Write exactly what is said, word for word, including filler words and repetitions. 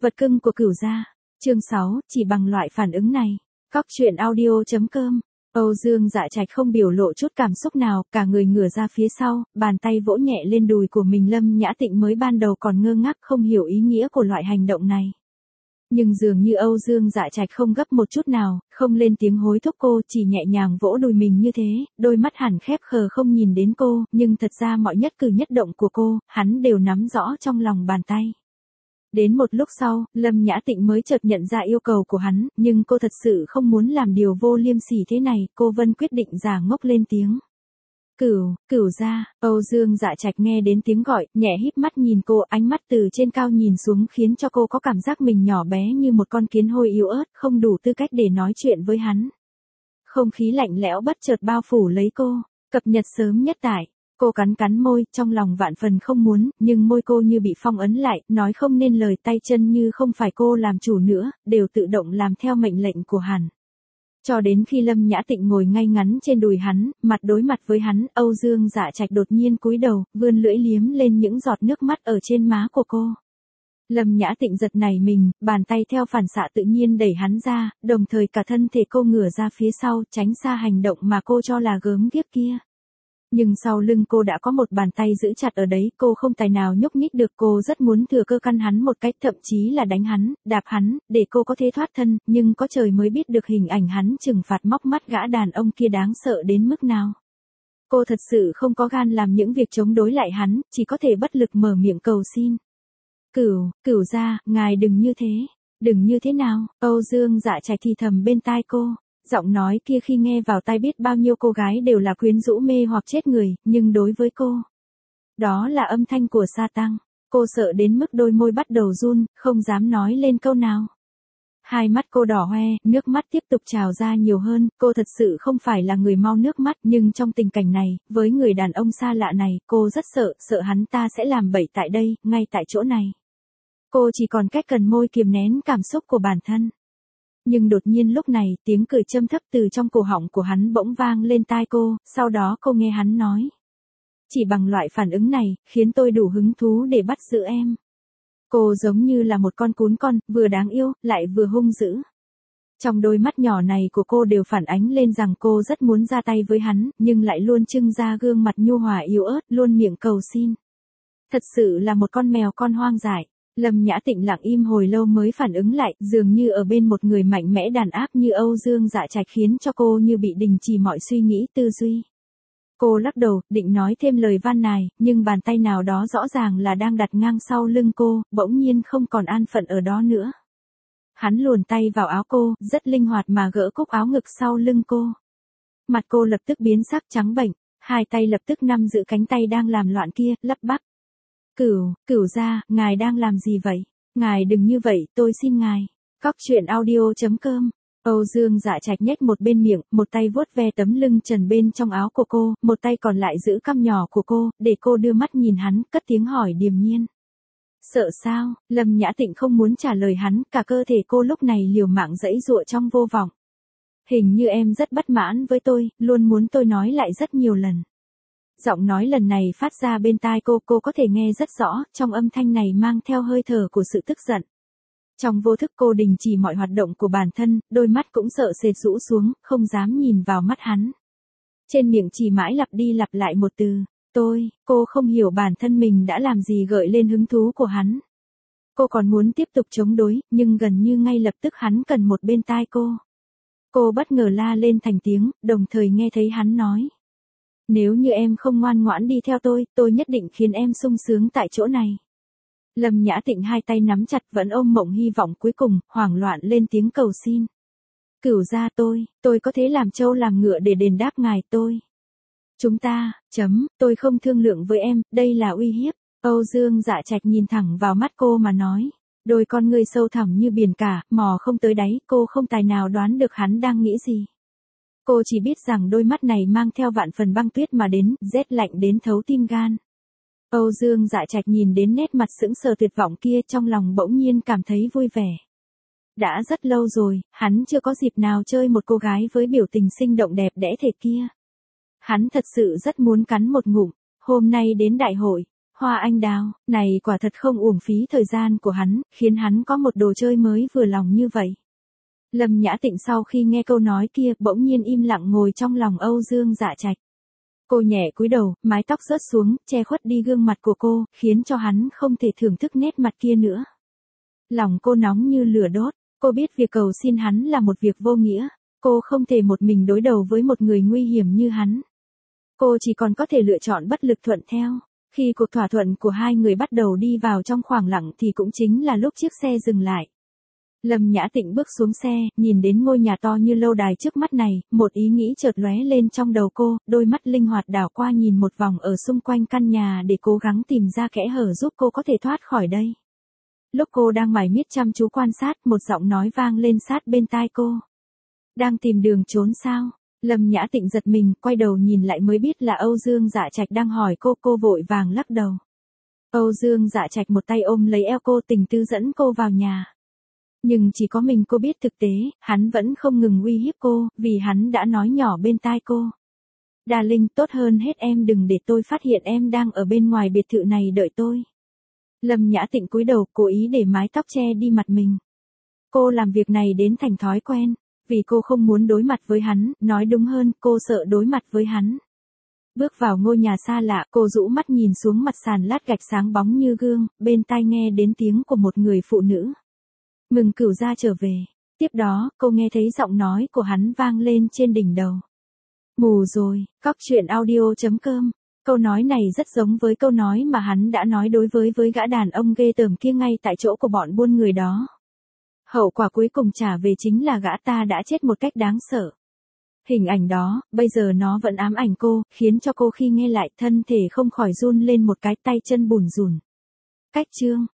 Vật cưng của Cửu gia. Chương sáu, chỉ bằng loại phản ứng này. Cóc truyện audio chấm com. Âu Dương Dạ Trạch không biểu lộ chút cảm xúc nào, cả người ngửa ra phía sau, bàn tay vỗ nhẹ lên đùi của mình. Lâm Nhã Tịnh mới ban đầu còn ngơ ngác không hiểu ý nghĩa của loại hành động này. Nhưng dường như Âu Dương Dạ Trạch không gấp một chút nào, không lên tiếng hối thúc cô, chỉ nhẹ nhàng vỗ đùi mình như thế, đôi mắt hẳn khép khờ không nhìn đến cô, nhưng thật ra mọi nhất cử nhất động của cô, hắn đều nắm rõ trong lòng bàn tay. Đến một lúc sau, Lâm Nhã Tịnh mới chợt nhận ra yêu cầu của hắn, nhưng cô thật sự không muốn làm điều vô liêm sỉ thế này, cô Vân quyết định giả ngốc lên tiếng. Cửu, Cửu gia. Âu Dương Dạ Trạch nghe đến tiếng gọi, nhẹ híp mắt nhìn cô, ánh mắt từ trên cao nhìn xuống khiến cho cô có cảm giác mình nhỏ bé như một con kiến hôi yếu ớt, không đủ tư cách để nói chuyện với hắn. Không khí lạnh lẽo bất chợt bao phủ lấy cô, cập nhật sớm nhất tại. Cô cắn cắn môi, trong lòng vạn phần không muốn, nhưng môi cô như bị phong ấn lại, nói không nên lời, tay chân như không phải cô làm chủ nữa, đều tự động làm theo mệnh lệnh của hắn. Cho đến khi Lâm Nhã Tịnh ngồi ngay ngắn trên đùi hắn, mặt đối mặt với hắn, Âu Dương Dạ Trạch đột nhiên cúi đầu, vươn lưỡi liếm lên những giọt nước mắt ở trên má của cô. Lâm Nhã Tịnh giật nảy mình, bàn tay theo phản xạ tự nhiên đẩy hắn ra, đồng thời cả thân thể cô ngửa ra phía sau, tránh xa hành động mà cô cho là gớm ghiếc kia. Nhưng sau lưng cô đã có một bàn tay giữ chặt ở đấy, cô không tài nào nhúc nhích được, cô rất muốn thừa cơ căn hắn một cách, thậm chí là đánh hắn, đạp hắn, để cô có thể thoát thân, nhưng có trời mới biết được hình ảnh hắn trừng phạt móc mắt gã đàn ông kia đáng sợ đến mức nào. Cô thật sự không có gan làm những việc chống đối lại hắn, chỉ có thể bất lực mở miệng cầu xin. Cửu, Cửu gia, ngài đừng như thế, đừng như thế nào, Âu Dương Dạ Trạch thì thầm bên tai cô. Giọng nói kia khi nghe vào tai biết bao nhiêu cô gái đều là quyến rũ mê hoặc chết người, nhưng đối với cô, đó là âm thanh của sa tăng. Cô sợ đến mức đôi môi bắt đầu run, không dám nói lên câu nào. Hai mắt cô đỏ hoe, nước mắt tiếp tục trào ra nhiều hơn, cô thật sự không phải là người mau nước mắt, nhưng trong tình cảnh này, với người đàn ông xa lạ này, cô rất sợ, sợ hắn ta sẽ làm bậy tại đây, ngay tại chỗ này. Cô chỉ còn cách cần môi kiềm nén cảm xúc của bản thân. Nhưng đột nhiên lúc này, tiếng cười châm thấp từ trong cổ họng của hắn bỗng vang lên tai cô, sau đó cô nghe hắn nói. Chỉ bằng loại phản ứng này, khiến tôi đủ hứng thú để bắt giữ em. Cô giống như là một con cún con, vừa đáng yêu, lại vừa hung dữ. Trong đôi mắt nhỏ này của cô đều phản ánh lên rằng cô rất muốn ra tay với hắn, nhưng lại luôn trưng ra gương mặt nhu hòa yếu ớt, luôn miệng cầu xin. Thật sự là một con mèo con hoang dại. Lâm Nhã Tịnh lặng im hồi lâu mới phản ứng lại, dường như ở bên một người mạnh mẽ đàn áp như Âu Dương Dạ Trạch khiến cho cô như bị đình chỉ mọi suy nghĩ tư duy. Cô lắc đầu, định nói thêm lời van nài, nhưng bàn tay nào đó rõ ràng là đang đặt ngang sau lưng cô, bỗng nhiên không còn an phận ở đó nữa. Hắn luồn tay vào áo cô, rất linh hoạt mà gỡ cúc áo ngực sau lưng cô. Mặt cô lập tức biến sắc trắng bệch, hai tay lập tức nắm giữ cánh tay đang làm loạn kia, lắp bắp. Cửu, Cửu gia, ngài đang làm gì vậy? Ngài đừng như vậy, tôi xin ngài. Cóc truyện audio chấm com. Âu Dương Dạ Trạch nhếch một bên miệng, một tay vuốt ve tấm lưng trần bên trong áo của cô, một tay còn lại giữ cằm nhỏ của cô, để cô đưa mắt nhìn hắn, cất tiếng hỏi điềm nhiên. Sợ sao? Lâm Nhã Tịnh không muốn trả lời hắn, cả cơ thể cô lúc này liều mạng giãy giụa trong vô vọng. Hình như em rất bất mãn với tôi, luôn muốn tôi nói lại rất nhiều lần. Giọng nói lần này phát ra bên tai cô, cô có thể nghe rất rõ, trong âm thanh này mang theo hơi thở của sự tức giận. Trong vô thức cô đình chỉ mọi hoạt động của bản thân, đôi mắt cũng sợ sệt rũ xuống, không dám nhìn vào mắt hắn. Trên miệng chỉ mãi lặp đi lặp lại một từ, tôi, cô không hiểu bản thân mình đã làm gì gợi lên hứng thú của hắn. Cô còn muốn tiếp tục chống đối, nhưng gần như ngay lập tức hắn cần một bên tai cô. Cô bất ngờ la lên thành tiếng, đồng thời nghe thấy hắn nói. Nếu như em không ngoan ngoãn đi theo tôi, tôi nhất định khiến em sung sướng tại chỗ này. Lâm Nhã Tịnh hai tay nắm chặt vẫn ôm mộng hy vọng cuối cùng, hoảng loạn lên tiếng cầu xin. Cửu gia tôi, tôi có thể làm trâu làm ngựa để đền đáp ngài tôi. Chúng ta, chấm, tôi không thương lượng với em, đây là uy hiếp. Âu Dương Dạ Trạch nhìn thẳng vào mắt cô mà nói. Đôi con ngươi sâu thẳm như biển cả, mò không tới đáy, cô không tài nào đoán được hắn đang nghĩ gì. Cô chỉ biết rằng đôi mắt này mang theo vạn phần băng tuyết mà đến, rét lạnh đến thấu tim gan. Âu Dương Dạ Trạch nhìn đến nét mặt sững sờ tuyệt vọng kia, trong lòng bỗng nhiên cảm thấy vui vẻ. Đã rất lâu rồi, hắn chưa có dịp nào chơi một cô gái với biểu tình sinh động đẹp đẽ thế kia. Hắn thật sự rất muốn cắn một ngụm. Hôm nay đến đại hội, Hoa anh đào, này quả thật không uổng phí thời gian của hắn, khiến hắn có một đồ chơi mới vừa lòng như vậy. Lâm Nhã Tịnh sau khi nghe câu nói kia, bỗng nhiên im lặng ngồi trong lòng Âu Dương Dạ Trạch. Cô nhẹ cúi đầu, mái tóc rớt xuống, che khuất đi gương mặt của cô, khiến cho hắn không thể thưởng thức nét mặt kia nữa. Lòng cô nóng như lửa đốt, cô biết việc cầu xin hắn là một việc vô nghĩa, cô không thể một mình đối đầu với một người nguy hiểm như hắn. Cô chỉ còn có thể lựa chọn bất lực thuận theo. Khi cuộc thỏa thuận của hai người bắt đầu đi vào trong khoảng lặng thì cũng chính là lúc chiếc xe dừng lại. Lâm Nhã Tịnh bước xuống xe, nhìn đến ngôi nhà to như lâu đài trước mắt này, một ý nghĩ chợt lóe lên trong đầu cô, đôi mắt linh hoạt đảo qua nhìn một vòng ở xung quanh căn nhà để cố gắng tìm ra kẽ hở giúp cô có thể thoát khỏi đây. Lúc cô đang mải miết chăm chú quan sát, một giọng nói vang lên sát bên tai cô. Đang tìm đường trốn sao? Lâm Nhã Tịnh giật mình, quay đầu nhìn lại mới biết là Âu Dương Dạ Trạch đang hỏi cô, cô vội vàng lắc đầu. Âu Dương Dạ Trạch một tay ôm lấy eo cô, tình tư dẫn cô vào nhà. Nhưng chỉ có mình cô biết thực tế, hắn vẫn không ngừng uy hiếp cô, vì hắn đã nói nhỏ bên tai cô. Đà Linh, tốt hơn hết em đừng để tôi phát hiện em đang ở bên ngoài biệt thự này đợi tôi. Lâm Nhã Tịnh cúi đầu, cố ý để mái tóc che đi mặt mình. Cô làm việc này đến thành thói quen, vì cô không muốn đối mặt với hắn, nói đúng hơn, cô sợ đối mặt với hắn. Bước vào ngôi nhà xa lạ, cô rũ mắt nhìn xuống mặt sàn lát gạch sáng bóng như gương, bên tai nghe đến tiếng của một người phụ nữ. Mừng Cửu gia trở về. Tiếp đó, cô nghe thấy giọng nói của hắn vang lên trên đỉnh đầu. Mù rồi, cóc truyện audio chấm com. Câu nói này rất giống với câu nói mà hắn đã nói đối với với gã đàn ông ghê tởm kia ngay tại chỗ của bọn buôn người đó. Hậu quả cuối cùng trả về chính là gã ta đã chết một cách đáng sợ. Hình ảnh đó, bây giờ nó vẫn ám ảnh cô, khiến cho cô khi nghe lại thân thể không khỏi run lên một cái, tay chân bùn rùn. Cách chương.